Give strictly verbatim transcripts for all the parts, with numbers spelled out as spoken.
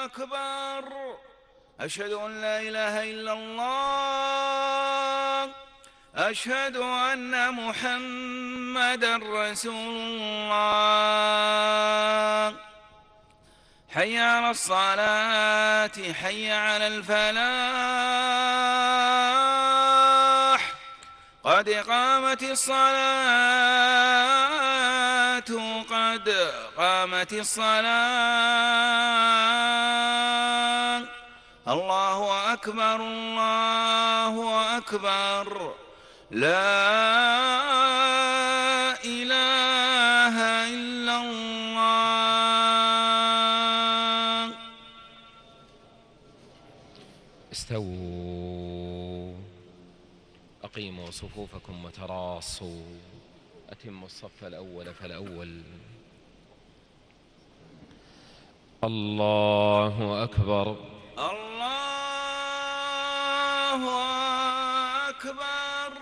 أكبر. أشهد أن لا إله إلا الله. أشهد أن محمدًا رسول الله. حي على الصلاة، حي على الفلاح، قد قامت الصلاة، قد قامت الصلاة. الله أكبر، الله أكبر، لا إله إلا الله. استووا، أقيموا صفوفكم وتراصوا، أتموا الصف الأول فالأول. الله أكبر، الله أكبر.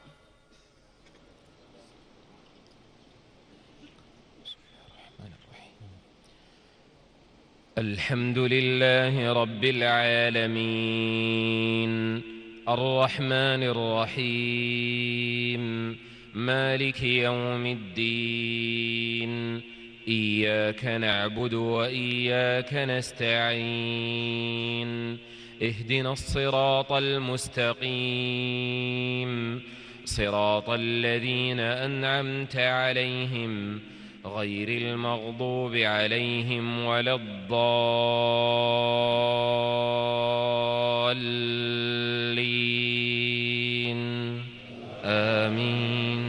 الحمد لله رب العالمين، الرحمن الرحيم، مالك يوم الدين. إياك نعبد وإياك نستعين، اهدنا الصراط المستقيم، صراط الذين أنعمت عليهم غير المغضوب عليهم ولا الضالين، آمين.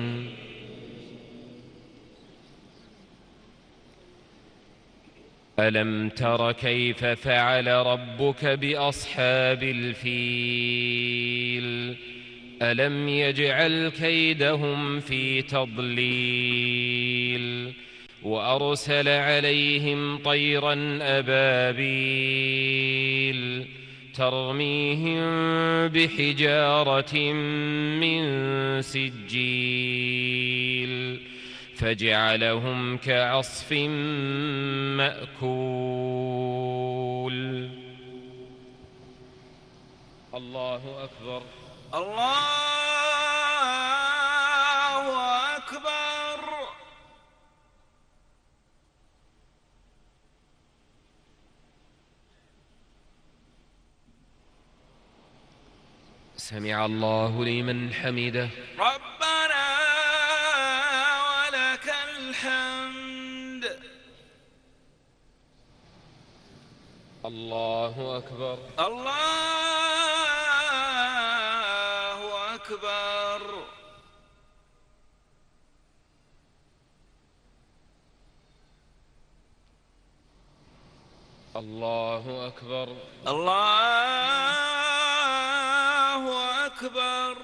ألم تر كيف فعل ربك بأصحاب الفيل؟ ألم يجعل كيدهم في تضليل، وأرسل عليهم طيرا أبابيل ترميهم بحجارة من سجيل فجعلهم كعصف مأكول. الله أكبر، الله أكبر. سمع الله لمن حمده. ربنا ولك الحمد. الله أكبر، الله أكبر. الله أكبر، الله أكبر.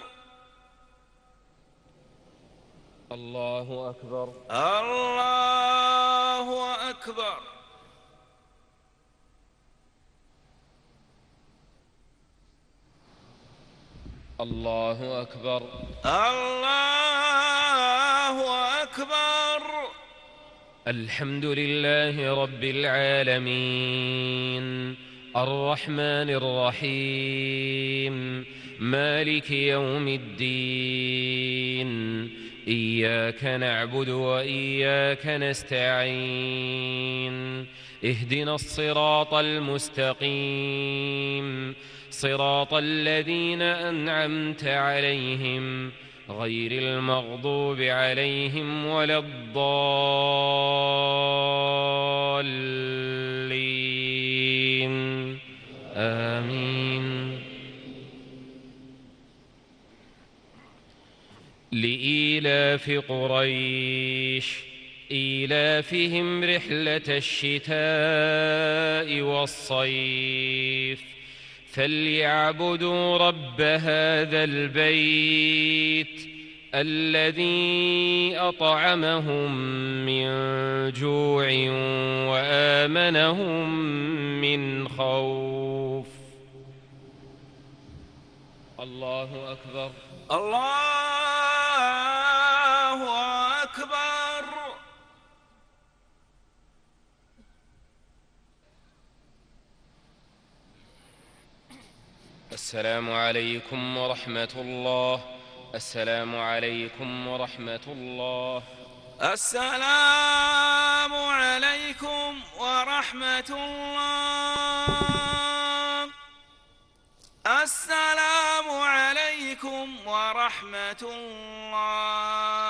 الله أكبر، الله أكبر. الله أكبر، الله أكبر. الحمد لله رب العالمين، الرحمن الرحيم، مالك يوم الدين. إياك نعبد وإياك نستعين، اهدنا الصراط المستقيم، صراط الذين أنعمت عليهم غير المغضوب عليهم ولا الضالين، آمين. لإيلاف قريش إيلافهم رحلة الشتاء والصيف فليعبدوا رب هذا البيت الذي أطعمهم من جوع وآمنهم من خوف. الله أكبر، الله أكبر. السلام عليكم ورحمة الله. السلام عليكم ورحمة الله. السلام عليكم ورحمة الله. السلام عليكم ورحمة الله.